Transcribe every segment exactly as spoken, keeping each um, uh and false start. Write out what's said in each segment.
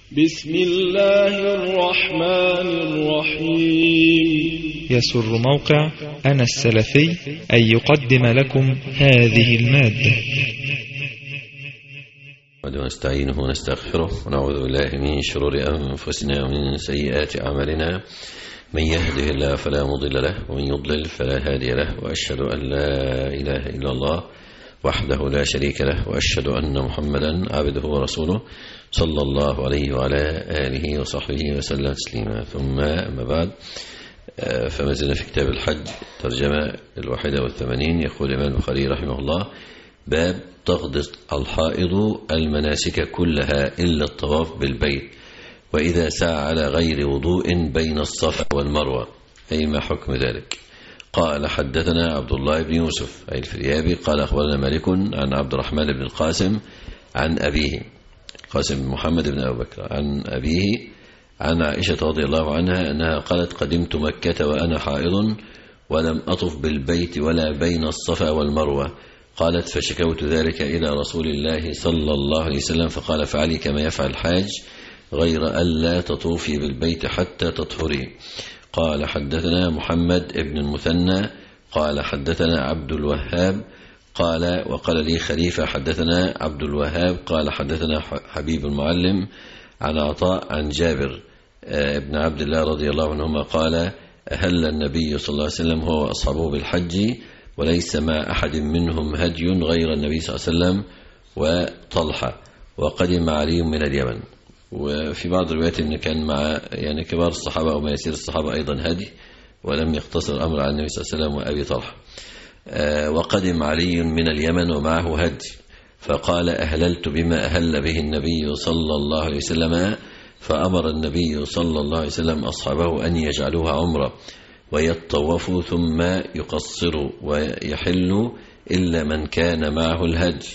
بسم الله الرحمن الرحيم. يسر موقع أنا السلفي أن يقدم لكم هذه المادة. ونستعينه ونستغفره ونعوذ بالله من شرور أنفسنا ومن سيئات أعمالنا، من يهده الله فلا مضل له ومن يضلل فلا هادي له، وأشهد أن لا إله إلا الله وحده لا شريك له، وأشهد أن محمدا عبده ورسوله صلى الله عليه وعلى آله وصحبه وسلم تسليما. ثم أما بعد، فما زلنا في كتاب الحج ترجمة الواحدة والثمانين. يقول الإمام البخاري رحمه الله: باب تقضي الحائض المناسك كلها إلا الطواف بالبيت، وإذا سعى على غير وضوء بين الصفا والمروة، أي ما حكم ذلك؟ قال: حدثنا عبد الله بن يوسف أي الفريابي قال: أخبرنا مالك عن عبد الرحمن بن القاسم عن أبيه قاسم بن محمد بن أبي بكر عن أبيه عن عائشة رضي الله عنها أنها قالت: قدمت مكة وأنا حائض ولم أطف بالبيت ولا بين الصفا والمروة. قالت: فشكوت ذلك إلى رسول الله صلى الله عليه وسلم فقال: فعلي كما يفعل الحاج غير ألا تطوفي بالبيت حتى تطهري. قال: حدثنا محمد بن المثنى قال: حدثنا عبد الوهاب قال: وقال لي خليفة حدثنا عبد الوهاب قال: حدثنا حبيب المعلم عن عطاء عن جابر ابن عبد الله رضي الله عنهما قال: أهل النبي صلى الله عليه وسلم هو وأصحابه بالحج وليس مع أحد منهم هدي غير النبي صلى الله عليه وسلم وطلحة، وقدم علي من اليمن. وفي بعض الروايات أن كان مع يعني كبار الصحابة أو ما يسير الصحابة أيضا هدي، ولم يقتصر الأمر على النبي صلى الله عليه وسلم وأبي طلحة. وقدم علي من اليمن ومعه هدي، فقال: أهللت بما أهل به النبي صلى الله عليه وسلم، فأمر النبي صلى الله عليه وسلم أصحابه أن يجعلوها عمرة ويطوفوا ثم يقصروا ويحلوا إلا من كان معه الهدي.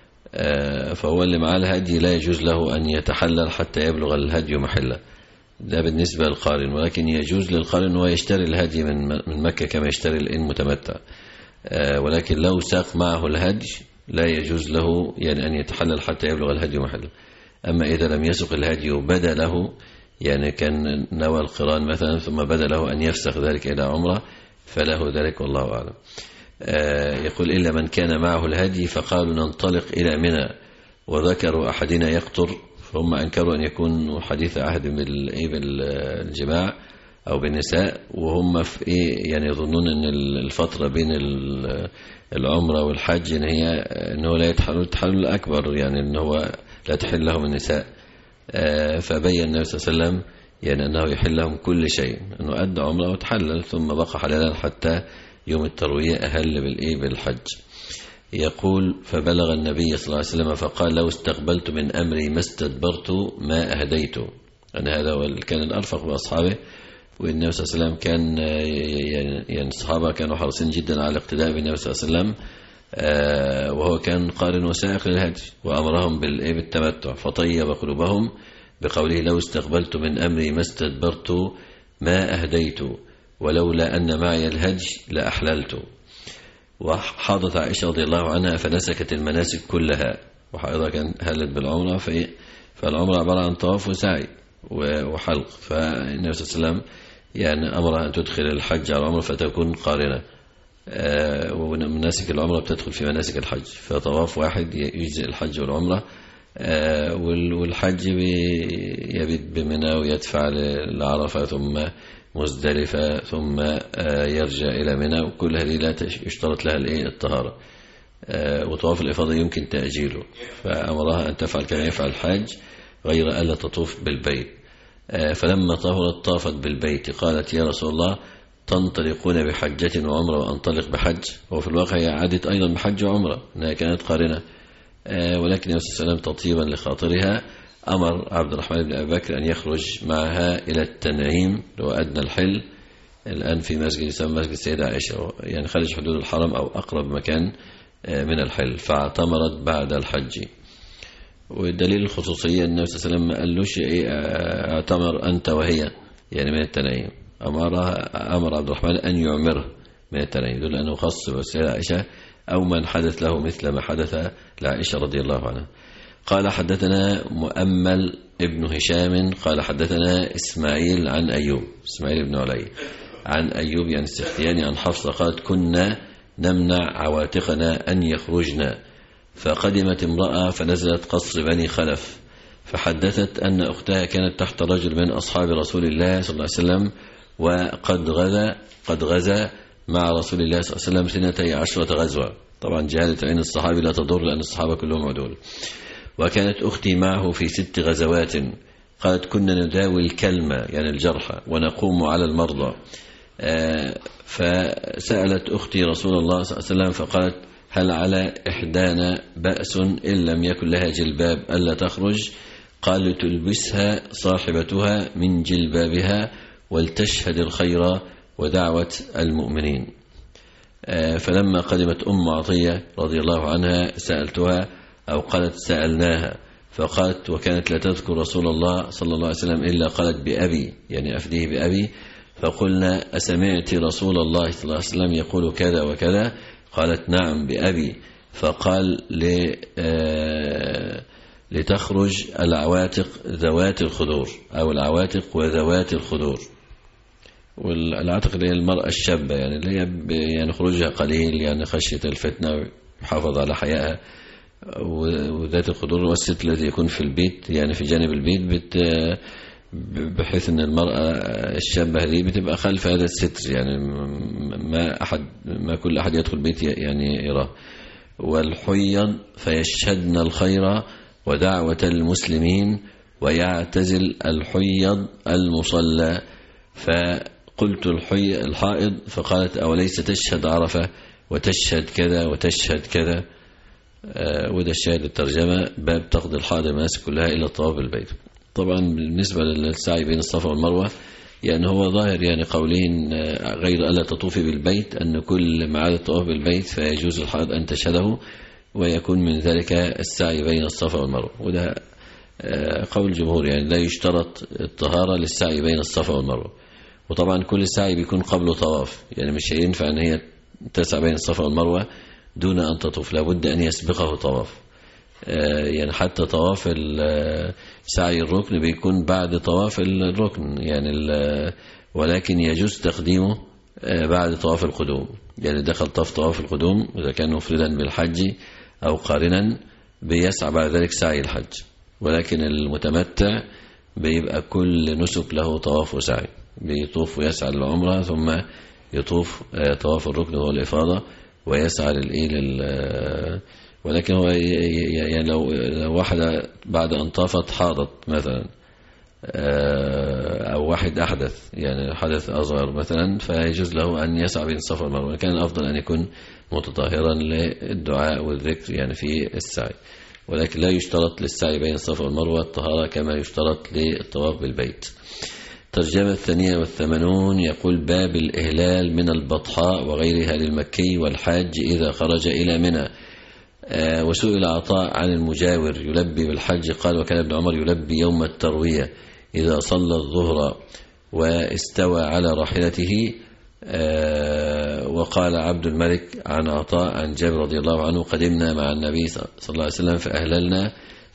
فهو اللي معه الهدي لا يجوز له أن يتحلل حتى يبلغ الهدي محله، ده بالنسبة للقارن، ولكن يجوز للقارن هو يشتري الهدي من مكة كما يشتري المتمتع، ولكن لو ساق معه الهدي لا يجوز له يعني أن يتحلل حتى يبلغ الهدي محله. أما إذا لم يسق الهدي وبدا له، يعني كان نوى القران مثلا ثم بدا له أن يفسخ ذلك إلى عمرة فله ذلك والله أعلم. يقول: إلا من كان معه الهدي، فقالوا: ننطلق إلى منى، وذكروا أحدنا يقطر، فهم أنكروا أن يكون حديث عهد بالجماع أو بالنساء، وهم في إيه يعني يظنون أن الفترة بين العمرة والحج إن هي أنه لا يتحلل التحلل الأكبر، يعني أنه لا تحل لهم النساء. فبين النبي صلى الله عليه وسلم يعني أنه يحل لهم كل شيء، أنه أدى عمرة وتحلل ثم بقى حلالا حتى يوم التروية أهل بالإيه بالحج. يقول: فبلغ النبي صلى الله عليه وسلم فقال: لو استقبلت من أمري ما استدبرت ما أهديت. أن هذا هو كان الأرفق بأصحابه، والنبي صلى الله عليه وسلم كان يعني الصحابة كانوا حريصين جدا على الاقتداء بالنبي صلى الله عليه وسلم، وهو كان قارن وسائق للهدي، وأمرهم بالتمتع، فطيب قلوبهم بقوله: لو استقبلت من أمري ما استدبرت ما أهديت، ولولا أن معي الهدي لأحللت. وحاضت عائشة رضي الله عنها فنسكت المناسك كلها، وحاضر كان هلت بالعمرة، فالعمرة عبارة عن طواف وسعي وحلق، فالنبي صلى الله عليه وسلم يعني أمرها أن تدخل الحج على العمرة فتكون قارنة، ومناسك العمرة بتدخل في مناسك الحج، فطواف واحد يجزئ الحج والعمرة. والحج يبيت بمنى ويدفع لعرفة ثم مزدلفة ثم يرجع إلى منى، وكل هذه لا يشترط لها الطهارة. وطواف الإفاضة يمكن تأجيله، فأمرها أن تفعل كما يفعل الحاج غير ألا تطوف بالبيت. فلما طهرت طافت بالبيت، قالت: يا رسول الله، تنطلقون بحجة وعمرة وأنطلق بحج؟ وفي الواقع هي عادت أيضا بحج وعمرة، أنها كانت قارنة، ولكن النبي صلى الله عليه وسلم تطيبا لخاطرها أمر عبد الرحمن بن أبي بكر أن يخرج معها إلى التنعيم، لو أدنى الحل الآن في مسجد يسمى مسجد السيدة عائشة، يعني خارج حدود الحرم أو أقرب مكان من الحل، فاعتمرت بعد الحج. والدليل الخصوصية النبي صلى الله عليه وسلم ما قالوش إيه اعتمر أنت وهي يعني من التنعيم، أمرها أمر عبد الرحمن أن يعمره من التنعيم، يدل أنه خاص بالسيدة عائشة أو من حدث له مثل ما حدث لعائشة رضي الله عنها. قال حدثنا مؤمل ابن هشام قال حدثنا إسماعيل عن أيوب إسماعيل بن علي عن أيوب يعني السختياني عن حفصة قالت كنا نمنع عواتقنا أن يخرجنا فقدمت امرأة فنزلت قصر بني خلف فحدثت أن أختها كانت تحت رجل من أصحاب رسول الله صلى الله عليه وسلم وقد غزا قد غزا مع رسول الله صلى الله عليه وسلم سنتي عشرة غزوة. طبعا جهالة عين الصحابي لا تضر لأن الصحابة كلهم عدول. وكانت أختي معه في ست غزوات قالت كنا نداوي الكلمة يعني الجرحى ونقوم على المرضى. فسألت أختي رسول الله صلى الله عليه وسلم فقالت هل على إحدانا بأس إن لم يكن لها جلباب ألا تخرج؟ قال تلبسها صاحبتها من جلبابها ولتشهد الخير ودعوة المؤمنين. فلما قدمت أم عطية رضي الله عنها سألتها أو قالت سألناها فقالت وكانت لا تذكر رسول الله صلى الله عليه وسلم إلا قالت بأبي يعني أفديه بأبي. فقلنا أسمعت رسول الله صلى الله عليه وسلم يقول كذا وكذا؟ قالت نعم بأبي. فقال لتخرج العواتق ذوات الخدور أو العواتق وذوات الخدور. والعاتق اللي هي المرأة الشابة يعني اللي هي يعني خروجها قليل يعني خشية الفتنة ويحافظ على حيائها. وذات الخدور والست الذي يكون في البيت يعني في جانب البيت بت بحيث ان المرأة الشابة هذه بتبقى خلف هذا الستر يعني ما أحد ما كل أحد يدخل بيت يعني يراه. والحيض فيشهدن الخير ودعوة المسلمين ويعتزل الحيض المصلى. فقلت الحي الحائض فقالت أوليس تشهد عرفة وتشهد كذا وتشهد كذا. آه وده الشاهد الترجمة باب تقضي الحائض المناسك كلها إلى الطواف بالبيت. طبعا بالنسبة للسعي بين الصفا والمروة يعني هو ظاهر يعني قولين غير ألا تطوفي بالبيت أن كل ما عدا الطواف بالبيت فيجوز الحائض أن تشهده ويكون من ذلك السعي بين الصفا والمروة. وده قول الجمهور يعني لا يشترط الطهارة للسعي بين الصفا والمروة. وطبعا كل السعي بيكون قبله طواف يعني مش هينفع أن هي تسعى بين الصفا والمروة دون أن تطوف لابد أن يسبقه طواف. يعني حتى طواف سعي الركن بيكون بعد طواف الركن يعني ولكن يجوز تقديمه بعد طواف القدوم يعني دخل طاف طواف القدوم إذا كان مفردا بالحج أو قارنا بيسعى بعد ذلك سعي الحج. ولكن المتمتع بيبقى كل نسك له طواف وسعي بيطوف ويسعى للعمرة ثم يطوف طواف الركن وهو الإفاضة ويسعى للإيه لل ولكن هو يعني لو واحدة بعد أن طافت حاضت مثلا أو واحد أحدث يعني حدث أصغر مثلا فيجوز له أن يسعى بين الصفا والمروة. كان الأفضل أن يكون متطهرا للدعاء والذكر يعني في السعي. ولكن لا يشترط للسعي بين الصفا والمروة الطهارة كما يشترط للطواف بالبيت. ترجمة الثانية والثمانون يقول باب الإهلال من البطحاء وغيرها للمكي والحاج إذا خرج إلى منى. آه وسئل عطاء عن المجاور يلبي بالحج قال وكان ابن عمر يلبي يوم التروية إذا صلى الظهر واستوى على راحلته. آه وقال عبد الملك عن عطاء عن جابر رضي الله عنه قدمنا مع النبي صلى الله عليه وسلم فأهللنا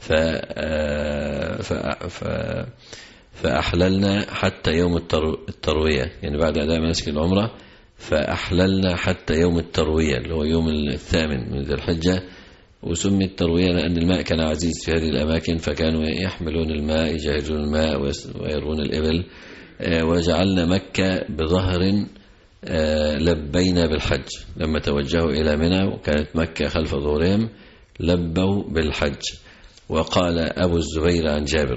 فأحللنا حتى يوم التروية يعني بعد أداء مناسك العمرة فأحللنا حتى يوم التروية اللي هو يوم الثامن من ذي الحجة. وسمي التروية لأن الماء كان عزيز في هذه الأماكن فكانوا يحملون الماء يجهزون الماء ويرون الإبل. وجعلنا مكة بظهر لبينا بالحج لما توجهوا إلى منى وكانت مكة خلف ظهورهم لبوا بالحج. وقال أبو الزبير عن جابر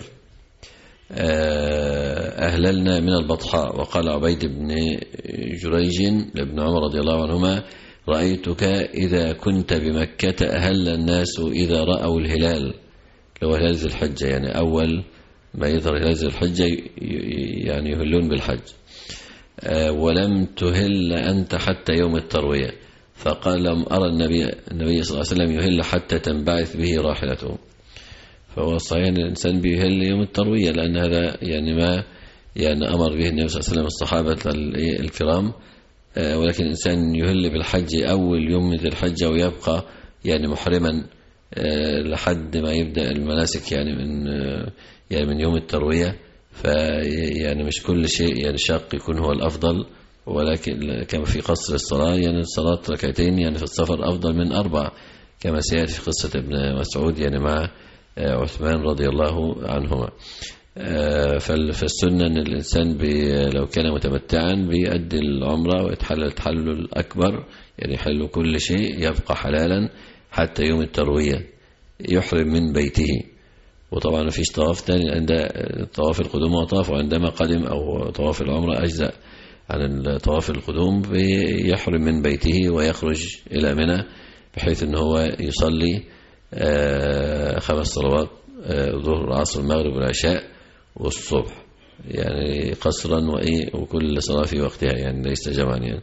أهللنا من البطحاء. وقال عبيد بن جريج لابن عمر رضي الله عنهما رأيتك إذا كنت بمكة أهل الناس إذا رأوا الهلال لو هلال ذي الحجة يعني أول ما يظهر هلال ذي الحجة يعني يهلون بالحج. ولم تهل أنت حتى يوم التروية. فقال لم أرى النبي, النبي صلى الله عليه وسلم يهل حتى تنبعث به راحلته. فهو صحيح أن الإنسان بيهل يوم التروية لأن هذا يعني ما يعني أمر به النبي صلى الله عليه وسلم الصحابة الكرام. ولكن الإنسان يهل بالحج أول يوم من الحج ويبقى يعني محرما لحد ما يبدأ المناسك يعني من يعني من يوم التروية. فيعني مش كل شيء يعني شاق يكون هو الأفضل، ولكن كما في قصر الصلاة يعني صلاة ركعتين يعني في السفر أفضل من أربع، كما سيأتي في قصة ابن مسعود يعني مع عثمان رضي الله عنهما. فالسنة أن الإنسان لو كان متمتعا بيؤدي العمرة ويتحلل التحلل الأكبر، يعني يحل كل شيء يبقى حلالا حتى يوم التروية يحرم من بيته. وطبعا ما فيش طواف تاني عند طواف القدوم وطاف، وعندما قدم أو طواف العمرة أجزاء عن طواف القدوم يحرم من بيته ويخرج إلى منى، بحيث أنه هو يصلي خمس صلوات الظهر والعصر والمغرب والعشاء والصبح يعني قصرا وإيه وكل صلاة في وقتها يعني ليس جمعا يعني.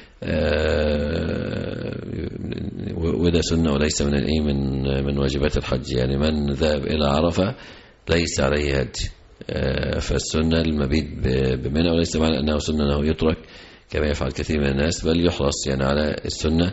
وده سنة وليس من الايه من من واجبات الحج. يعني من ذهب إلى عرفة ليس عليه هدي، فالسنة المبيت بمنى، وليس معنى أنه سنة أنه يترك كما يفعل كثير من الناس، بل يحرص يعني على السنة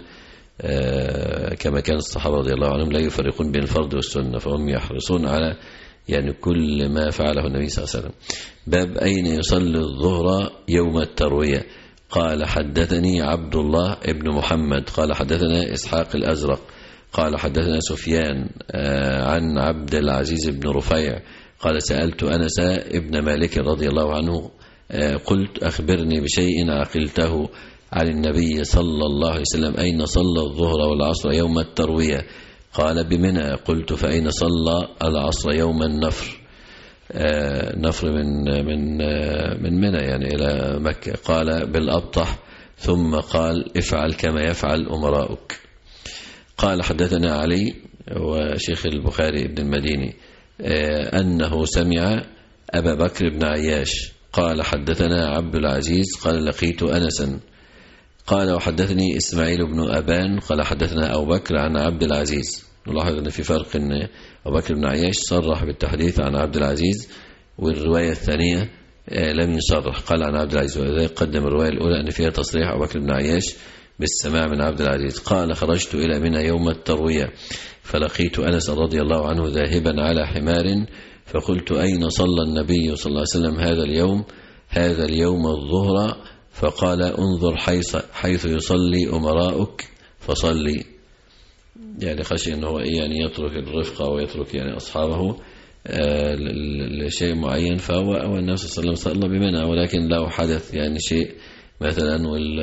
كما كان الصحابة رضي الله عنهم لا يفرقون بين الفرض والسنة، فهم يحرصون على يعني كل ما فعله النبي صلى الله عليه وسلم. باب أين يصلي الظهر يوم التروية. قال حدثني عبد الله ابن محمد قال حدثنا إسحاق الأزرق قال حدثنا سفيان عن عبد العزيز بن رفيع قال سألت أنس ابن مالك رضي الله عنه قلت أخبرني بشيء عقلته عن النبي صلى الله عليه وسلم أين صلى الظهر والعصر يوم التروية؟ قال بمنى. قلت فأين صلى العصر يوم النفر؟ آه نفر من من من منى يعني إلى مكة. قال بالأبطح، ثم قال افعل كما يفعل أمراؤك. قال حدثنا علي وشيخ البخاري ابن المديني آه أنه سمع أبا بكر بن عياش قال حدثنا عبد العزيز قال لقيت أنسا قال وحدثني إسماعيل بن أبان قال حدثنا أبو بكر عن عبد العزيز. نلاحظ أن في فرق، أن أبو بكر بن عياش صرح بالتحديث عن عبد العزيز، والرواية الثانية لم يصرح قال عن عبد العزيز، ولذلك قدم الرواية الأولى أن فيها تصريح أبو بكر بن عياش بالسماع من عبد العزيز. قال خرجت إلى منى يوم التروية فلقيت أنس رضي الله عنه ذاهبا على حمار فقلت أين صلى النبي صلى الله عليه وسلم هذا اليوم هذا اليوم الظهر؟ فقال انظر حيث, حيث يصلي أمراؤك فصلي، يعني خشي أنه يعني يترك الرفقة ويترك يعني أصحابه آه لشيء معين، فهو أو النبي صلى الله عليه وسلم صلى بمنى، ولكن لو حدث يعني شيء مثلا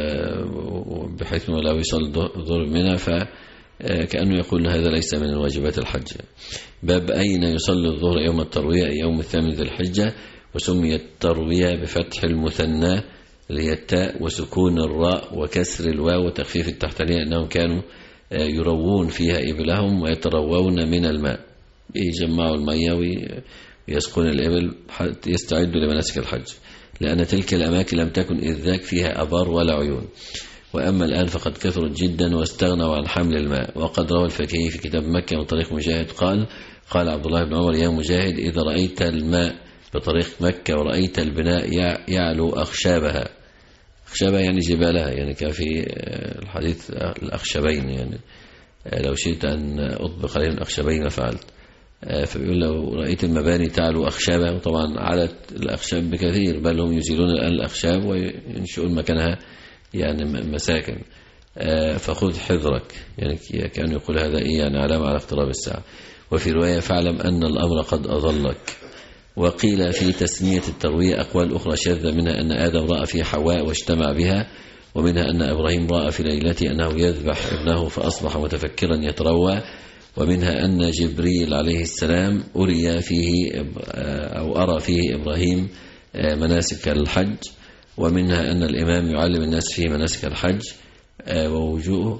بحيث أنه لو يصل ضرب منى فكأنه يقول هذا ليس من واجبات الحج. باب أين يصلي الظهر يوم التروية يوم الثامن ذي الحجة. وسميت التروية بفتح المثنى ليتاء وسكون الراء وكسر الواو وتخفيف التحتانية، أنهم كانوا يروون فيها إبلهم ويتروون من الماء، يجمعوا المياه ويسقون الإبل حتى يستعدوا لمناسك الحج، لأن تلك الأماكن لم تكن إذ ذاك فيها أبار ولا عيون، وأما الآن فقد كثرت جدا واستغنوا عن حمل الماء. وقد روى الفكهي في كتاب مكة من طريق مجاهد قال قال عبد الله بن عمر يا مجاهد إذا رأيت الماء بطريق مكة ورأيت البناء يعلو أخشابها، أخشابها يعني جبالها، يعني كان في الحديث الأخشبين، يعني لو شئت أن أطبق عليهم الأخشبين فعلت. فبيقول لو رأيت المباني تعلو أخشابها، وطبعا علت الأخشاب بكثير، بل هم يزيلون الآن الأخشاب وينشئون مكانها يعني مساكن، فخذ حذرك، يعني كان يقول هذا إيه يعني علامة على اقتراب الساعة. وفي رواية فاعلم أن الأمر قد أظلك. وقيل في تسمية التروية أقوال أخرى شاذة، منها أن آدم رأى في حواء واجتمع بها، ومنها أن إبراهيم رأى في ليلته أنه يذبح ابنه فأصبح متفكرا يتروى، ومنها أن جبريل عليه السلام أري فيه أو أرى فيه إبراهيم مناسك الحج، ومنها أن الإمام يعلم الناس فيه مناسك الحج، ووجوه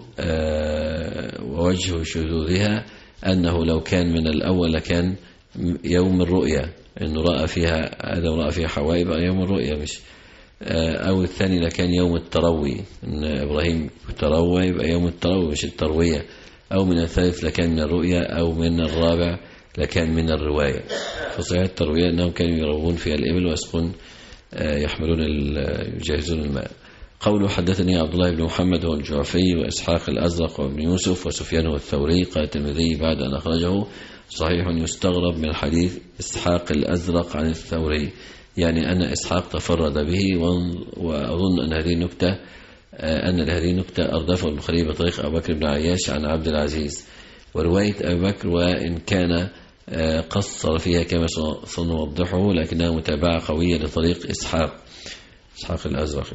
ووجه شذوذها أنه لو كان من الأول لكان يوم الرؤيا، إنه رأى فيها آدم رأى فيها حواء يبقى يوم الرؤيا، مش أو الثاني لكان يوم التروي، إن إبراهيم تروى يبقى يوم التروي مش التروية، أو من الثالث لكان من الرؤيا، أو من الرابع لكان من الرواية. فصحيح التروية أنهم كانوا يروون فيها الإبل ويسقون يحملون يجهزون الماء. قوله حدثني عبد الله بن محمد والجعفي وإسحاق الأزرق وابن يوسف وسفيان والثوري. قال الترمذي بعد أن أخرجه صحيح يستغرب من حديث إسحاق الأزرق عن الثوري، يعني أن إسحاق تفرد به، وأظن أن هذه النكتة أن هذه النكتة أردفه البخاري بطريق أبو بكر بن عياش عن عبد العزيز. ورواية أبي بكر وإن كان قصر فيها كما سنوضحه لكنها متابعة قوية لطريق إسحاق إسحاق الأزرق،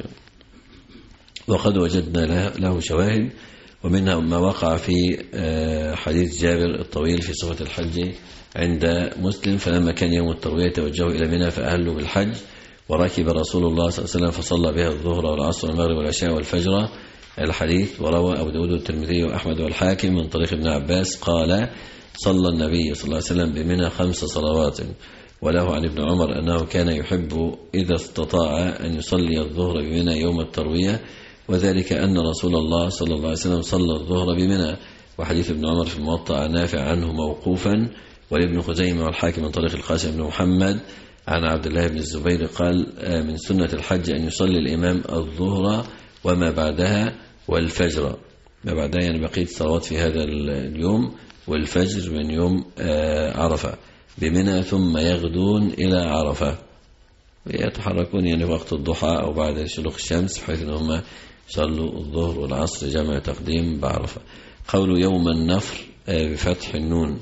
وقد وجدنا له شواهد، ومنها ما وقع في حديث جابر الطويل في صفة الحج عند مسلم. فلما كان يوم التروية توجهوا إلى منى فأهلوا بالحج، وركب رسول الله صلى الله عليه وسلم فصلى بها الظهر والعصر والمغرب والعشاء والفجر. الحديث وروى أبو داود والترمذي وأحمد والحاكم من طريق ابن عباس قال صلى النبي صلى الله عليه وسلم بمنى خمس صلوات. وله عن ابن عمر أنه كان يحب إذا استطاع أن يصلي الظهر بمنى يوم التروية، وذلك أن رسول الله صلى الله عليه وسلم صلى الظهر بمنى. وحديث ابن عمر في الموطأ نافع عنه موقوفا، ولابن خزيمة والحاكم من طريق القاسم بن محمد عن عبد الله بن الزبير قال من سنة الحج أن يصلي الإمام الظهر وما بعدها والفجر، ما بعدها يعني بقية الصلوات في هذا اليوم، والفجر من يوم عرفة بمنى، ثم يغدون إلى عرفة، يتحركون يعني وقت الضحى أو بعد شروق الشمس، بحيث أنهم يصلوا الظهر والعصر جمع تقديم بعرفة. قول يوم النفر بفتح النون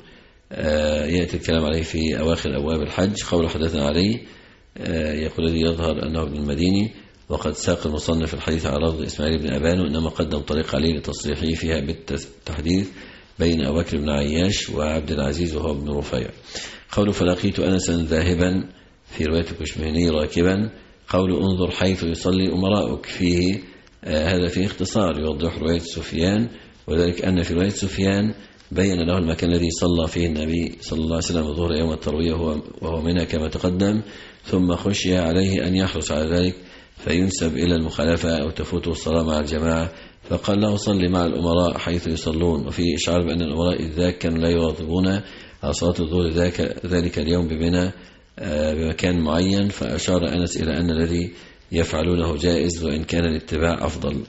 يأتي الكلام عليه في أواخر أبواب الحج. قول حدثنا عليه يقول الذي يظهر أنه ابن المديني، وقد ساق المصنف الحديث على لفظ إسماعيل بن أبان، وإنما قدم طريق عليه لتصريحه فيها بالتحديث بين أبو بكر بن عياش وعبد العزيز وهو ابن رفيع. قول فلقيت أنسا ذاهبا في رواية كشمهني راكبا. قول انظر حيث يصلي أمراؤك، فيه آه هذا فيه اختصار يوضح رواية سفيان، وذلك أن في رواية سفيان بين له المكان الذي صلى فيه النبي صلى الله عليه وسلم الظهر يوم التروية وهو منى كما تقدم، ثم خشي عليه أن يحرص على ذلك فينسب إلى المخالفة أو تفوته الصلاة مع الجماعة، فقال له صلي مع الأمراء حيث يصلون. وفيه إشعار بأن الأمراء إذ ذاك كانوا لا يواظبون على صلاة الظهر ذاك ذلك اليوم بمنى بمكان معين، فأشار أنس إلى أن الذي يفعلونه جائز وإن كان الاتباع أفضل.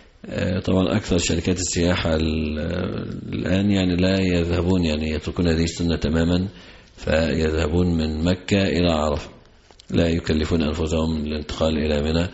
طبعا أكثر شركات السياحة الآن يعني لا يذهبون، يعني يتركون هذه السنة تماما، فيذهبون من مكة إلى عرفة، لا يكلفون أنفسهم الانتقال إلى منى،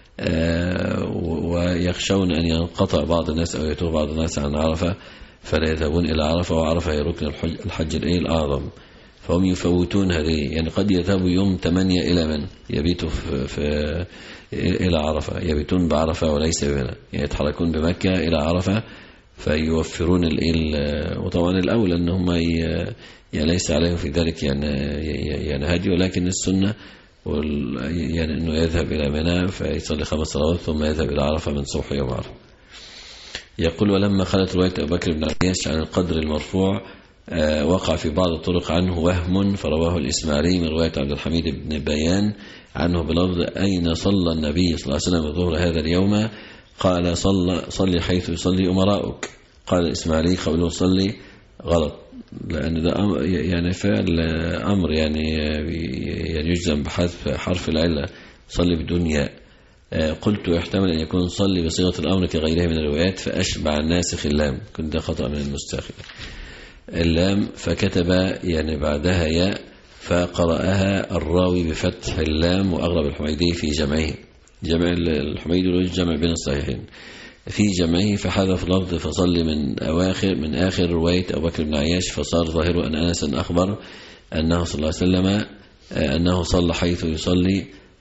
ويخشون أن ينقطع بعض الناس أو يتوه بعض الناس عن عرفة فلا يذهبون إلى عرفة، وعرفة هي ركن الحج الأعظم، فهم يفوتون هذه. يعني قد يذهبوا يوم ثمانية إلى من يبيتوا في, في إلى عرفة، يبيتون بعرفة وليس بمنى، يعني يتحركون بمكة إلى عرفة فيوفرون الإل. وطبعا الأول أنهم يعني ليس عليهم في ذلك يعني يعني هدي، ولكن السنة يعني أنه يذهب إلى منى فيصلي خمس صلوات ثم يذهب إلى عرفة من صبح يوم عرفة. يقول ولما خلت رواية أبو بكر بن عياش عن القدر المرفوع آه وقع في بعض الطرق عنه وهم، فرواه الإسماعيلي من رواية عبد الحميد بن بيان عنه بلفظ أين صلى النبي صلى الله عليه وسلم الظهر هذا اليوم؟ قال صلى صلي حيث يصلي أمراؤك. قال الإسماعيلي قوله صلي غلط، لأن ده أمر يعني فعل أمر يعني يعني يجزم بحذف حرف العلة، صلي بدون ياء. قلت يحتمل أن يكون صلي بصيغة الأمر كغيرها من الروايات فأشبع الناسخ اللام، كنت ده خطأ من المستخدم اللام، فكتب يعني بعدها ياء فقرأها الراوي بفتح اللام، وأغلب الحميدي في جمعه، جمع الحميدي له جمع بين الصحيحين في جمعه، فحذف لفظ فصلي من أواخر من آخر رواية أبو بكر بن عياش، فصار ظاهر أن أنس أخبر أنه صلى الله عليه وسلم أنه صلى حيث يصلي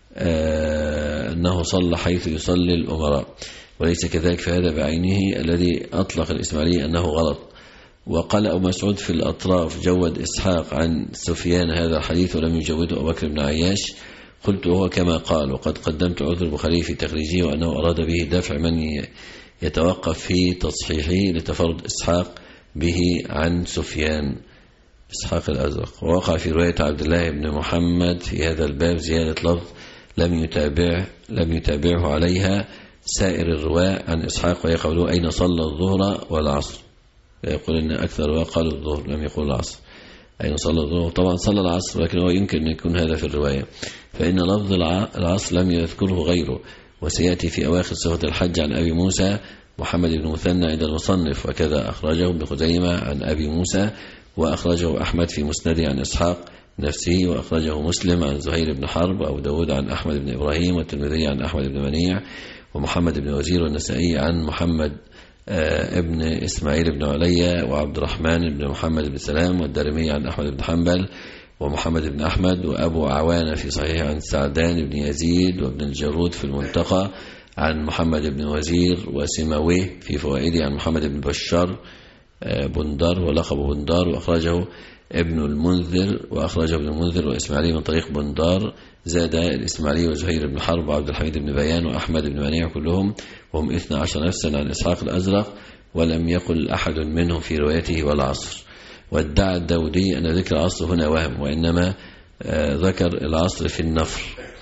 أنه صلى حيث يصلي الأمراء، وليس كذلك، فهذا بعينه الذي أطلق الإسماعيلي أنه غلط. وقال أبو مسعود في الأطراف جود إسحاق عن سفيان هذا الحديث ولم يجوده أبو بكر بن عياش. قلت وهو كما قال، وقد قدمت عذر البخاري في تخريجه وأنه أراد به دفع من يتوقف في تصحيحه لتفرد إسحاق به عن سفيان إسحاق الأزرق. ووقع في رواية عبد الله بن محمد في هذا الباب زيادة لفظ لم يتابع لم يتابعه عليها سائر الرواة عن إسحاق، ويقولوا أين صلى الظهر والعصر، يقول إن أكثر الرواة قالوا الظهر لم يقول العصر، أين صلى الظهر، طبعا صلى العصر، لكن هو يمكن أن يكون هذا في الرواية، فإن لفظ العصر لم يذكره غيره، وسيأتي في أواخر صفة الحج عن أبي موسى محمد بن مثنى عند المصنف، وكذا أخرجه ابن خزيمة عن أبي موسى، وأخرجه أحمد في مسنده عن إسحاق نفسه، وأخرجه مسلم عن زهير بن حرب، وأبو داود عن أحمد بن إبراهيم، والترمذي عن أحمد بن منيع ومحمد بن وزير، والنسائي عن محمد ابن إسماعيل بن علي وعبد الرحمن بن محمد بن سلام، والدارمي عن أحمد بن حنبل ومحمد بن أحمد، وأبو عوانة في صحيح عن سعدان بن يزيد وابن الجرود في المنتقى عن محمد بن وزير، وسماويه في فوائده عن محمد بن بشار بندار ولقب بندار، وأخرجه ابن المنذر وأخرجه ابن المنذر وإسماعيلي من طريق بندار، زاد الإسماعيلي وزهير بن حرب وعبد الحميد بن بيان وأحمد بن منيع كلهم وهم اثنى عشر نفسا عن إسحاق الأزرق، ولم يقل أحد منهم في روايته والعصر. وادعى الداودي أن ذكر العصر هنا وهم، وإنما ذكر العصر في النفر،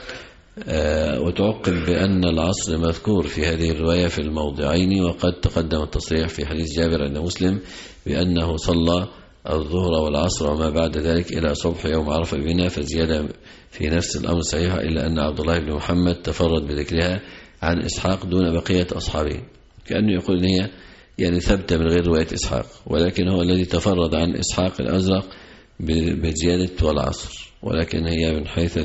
وتعقب بأن العصر مذكور في هذه الرواية في الموضعين، وقد تقدم التصريح في حديث جابر عند مسلم بأنه صلى الظهر والعصر وما بعد ذلك إلى صبح يوم عرفة بمنى، فزيادة في نفس الأمر صحيحة، إلا أن عبد الله بن محمد تفرد بذكرها عن إسحاق دون بقية أصحابه، كأنه يقول إن هي يعني ثبت من غير رواية إسحاق، ولكن هو الذي تفرد عن إسحاق الأزرق بزيادة والعصر، ولكن هي من حيث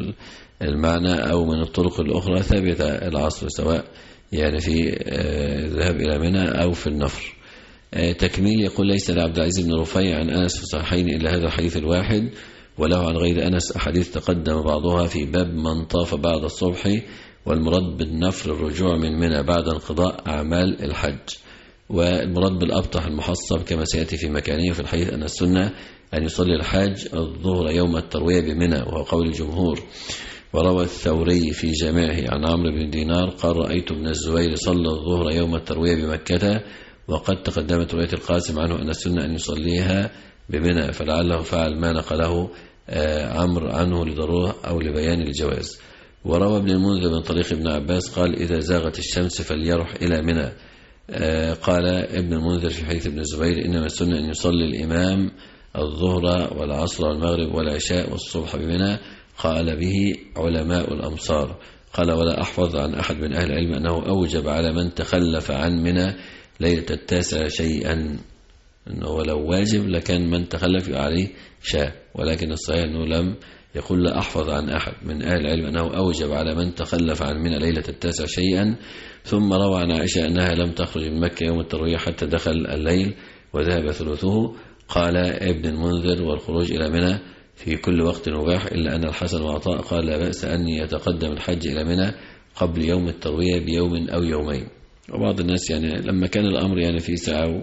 المعنى أو من الطرق الأخرى ثابت العصر، سواء يعني في الذهاب إلى منى أو في النفر. تكميل يقول: ليس لعبد العزيز بن رفيع عن أنس في الصحيحين إلا هذا الحديث الواحد، وله عن غير أنس أحاديث تقدم بعضها في باب من طاف بعد الصبح، والمراد بالنفر الرجوع من منى بعد انقضاء أعمال الحج، والمراد بالأبطح المحصب كما سيأتي في مكانه في الحديث أن السنة أن يصلي الحاج الظهر يوم التروية بمنى، وهو قول الجمهور. وروى الثوري في جامعه عن عمرو بن دينار قال: رأيت ابن الزبير صلى الظهر يوم التروية بمكة، وقد تقدمت رواية القاسم عنه أن السنة أن يصليها بمنى، فلعله فعل ما نقله عمرو عنه لضرورة أو لبيان الجواز. وروى ابن المنذر من طريق ابن عباس قال: إذا زاغت الشمس فليرح إلى منى. قال ابن المنذر في حديث ابن الزبير: إنما السنة أن يصلي الإمام الظهر والعصر والمغرب والعشاء والصبح بمنى. قال به علماء الأمصار. قال: ولا أحفظ عن أحد من أهل العلم أنه أوجب على من تخلف عن منى ليلة التاسع شيئا، أنه لو واجب لكان من تخلف عليه شاء، ولكن الصحيح أنه لم يقول: لا أحفظ عن أحد من أهل العلم أنه أوجب على من تخلف عن منى ليلة التاسع شيئا. ثم روى عن عائشة أنها لم تخرج من مكة يوم التروية حتى دخل الليل وذهب ثلثه. قال ابن المنذر: والخروج إلى منى في كل وقت مباح، إلا أن الحسن وعطاء قال: لا بأس أن يتقدم الحج إلى منى قبل يوم التروية بيوم أو يومين. وبعض الناس يعني لما كان الأمر يعني في ساعة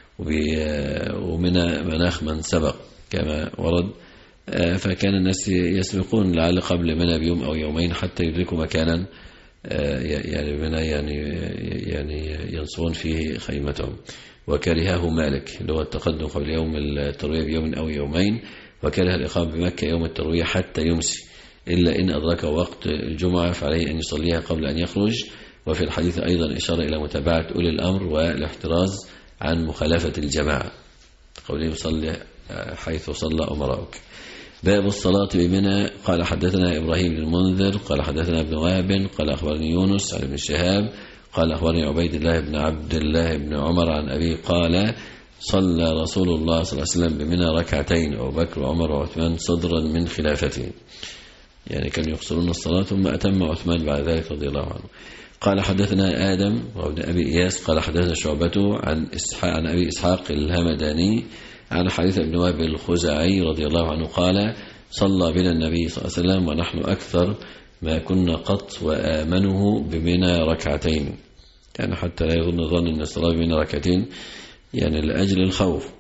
ومنى مناخ من سبق كما ورد، فكان الناس يسبقون لعل قبل منى بيوم أو يومين حتى يدركوا مكانا يعني منى يعني يعني ينصبون فيه خيمتهم. وكرهه مالك اللي هو التقدم قبل يوم التروية بيوم أو يومين، وكره الإقامة بمكة يوم التروية حتى يمسي، إلا إن أدرك وقت الجمعة فعليه أن يصليها قبل أن يخرج. وفي الحديث أيضا إشارة إلى متابعة أولي الأمر والاحتراز عن مخالفة الجماعة، قوله: صلي حيث صلى أمراؤك. باب الصلاة بمنى. قال: حدثنا إبراهيم بن المنذر قال حدثنا ابن وهب قال أخبرني يونس عن ابن شهاب قال أخبرني عبيد الله بن عبد الله بن عمر عن أبي قال: صلى رسول الله صلى الله عليه وسلم بمنى ركعتين، أبو بكر وعمر وعثمان صدرا من خلافته، يعني كانوا يقصرون الصلاة، ثم أتم عثمان بعد ذلك رضي الله عنه. قال: حدثنا آدم وابن أبي إياس قال حدثنا شعبته عن إسحاق عن أبي إسحاق الهمداني عن حديث ابن وهب الخزاعي رضي الله عنه قال: صلى بنا النبي صلى الله عليه وسلم ونحن أكثر ما كنا قط وآمنه بمنى ركعتين، يعني حتى لا يظن ظن أن الصلاة بمنى ركعتين يعني لأجل الخوف.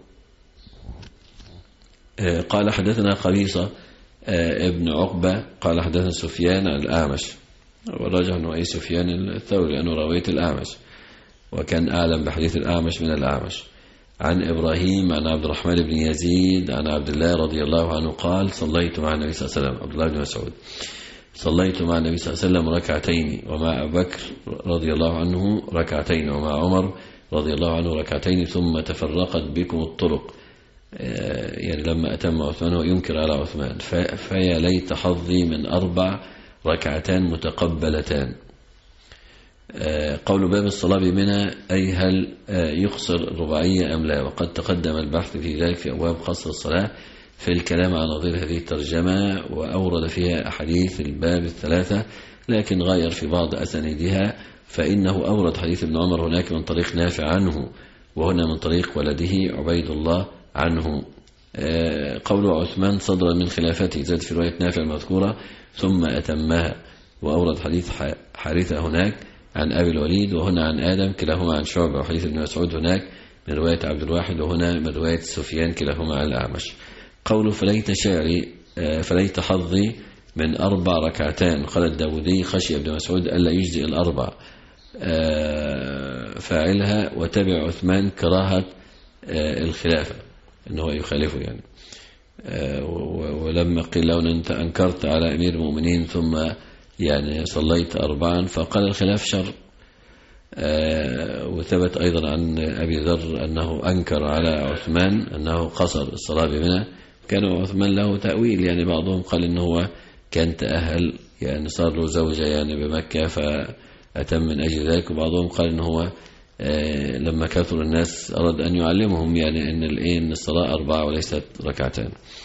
قال: حدثنا قبيصة ابن عقبة قال حدثنا سفيان عن الأعمش، والراجح أنه أي سفيان الثوري لأنه رواية الأعمش، وكان أعلم بحديث الأعمش من الأعمش. عن إبراهيم عن عبد الرحمن بن يزيد عن عبد الله رضي الله عنه قال: صليت مع النبي صلى الله عليه وسلم، عبد الله بن مسعود، صليت مع النبي صلى الله عليه وسلم ركعتين، ومع أبي بكر رضي الله عنه ركعتين، ومع عمر رضي الله عنه ركعتين، ثم تفرقت بكم الطرق، يعني لما أتم عثمان وينكر على عثمان، فيا ليت حظي من أربع ركعتان متقبلتان، قول باب الصلاة بمنى أي هل يقصر الرباعية أم لا؟ وقد تقدم البحث في ذلك في أبواب قصر الصلاة في الكلام على نظير هذه الترجمة، وأورد فيها أحاديث الباب الثلاثة، لكن غير في بعض أسانيدها، فإنه أورد حديث ابن عمر هناك من طريق نافع عنه، وهنا من طريق ولده عبيد الله عنه. قول عثمان صدر من خلافته زاد في رواية نافع المذكورة ثم أتمها، وأورد حديث حارثة هناك عن أبي الوليد، وهنا عن آدم كلاهما عن شعبة، وحديث ابن مسعود هناك من رواية عبد الواحد، وهنا من رواية سفيان كلاهما عن الأعمش. قوله فليت شعري فليت حظي من أربع ركعتان، قال الداودي خشي ابن مسعود ألا يجزئ الأربع فاعلها، وتبع عثمان كراهة الخلافة أنه يخالفه يعني. ولما قيل له أنت أنكرت على أمير المؤمنين ثم يعني صليت أربعا، فقال الخلاف شر. وثبت أيضا عن أبي ذر أنه أنكر على عثمان أنه قصر الصلاة بمنى، كان عثمان له تأويل، يعني بعضهم قال إنه هو كان تأهل يعني صار له زوجة يعني بمكة فأتم من أجل ذلك، وبعضهم قال إنه هو لما كثر الناس أراد أن يعلمهم يعني أن الإن الصلاة أربعة وليست ركعتان،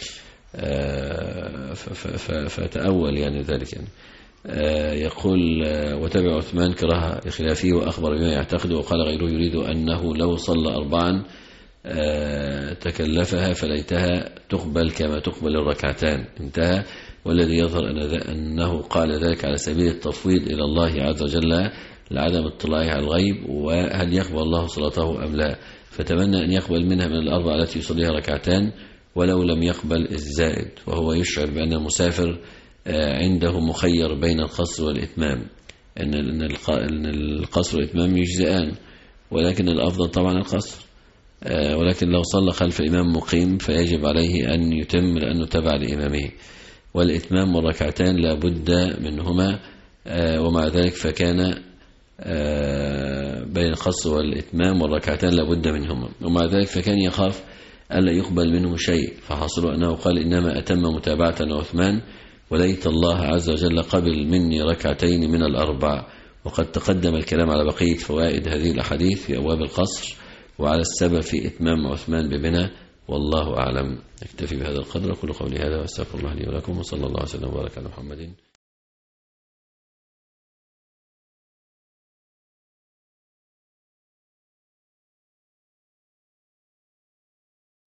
فتأول يعني ذلك يعني. يقول وتبع عثمان كراهة لخلافه وأخبر بما يعتقد، وقال غيره يريد أنه لو صلى أربعا تكلفها فليتها تقبل كما تقبل الركعتان، انتهى. والذي يظهر أنه قال ذلك على سبيل التفويض إلى الله عز وجل لعدم اطلاعه على الغيب، وهل يقبل الله صلاته أم لا، فتمنى أن يقبل منها من الأربع التي يصليها ركعتان ولو لم يقبل الزائد، وهو يشعر بأن المسافر عنده مخير بين القصر والإتمام، أن القصر والإتمام يجزئان، ولكن الأفضل طبعا القصر، ولكن لو صلى خلف إمام مقيم فيجب عليه أن يتم لأنه تبع لإمامه، والإتمام والركعتان لا بد منهما، ومع ذلك فكان بين القصر والإتمام والركعتان لا بد منهما، ومع ذلك فكان يخاف ألا يقبل منه شيء، فحصل أنه قال إنما أتم متابعة عثمان وليت الله عز وجل قبل مني ركعتين من الأربع. وقد تقدم الكلام على بقية فوائد هذه الأحاديث في أبواب القصر وعلى السبب في إتمام عثمان ببنى، والله أعلم. نكتفي بهذا القدر، أقول قولي هذا وأستغفر الله لي ولكم، وصلى الله عليه وسلم وبارك على محمد.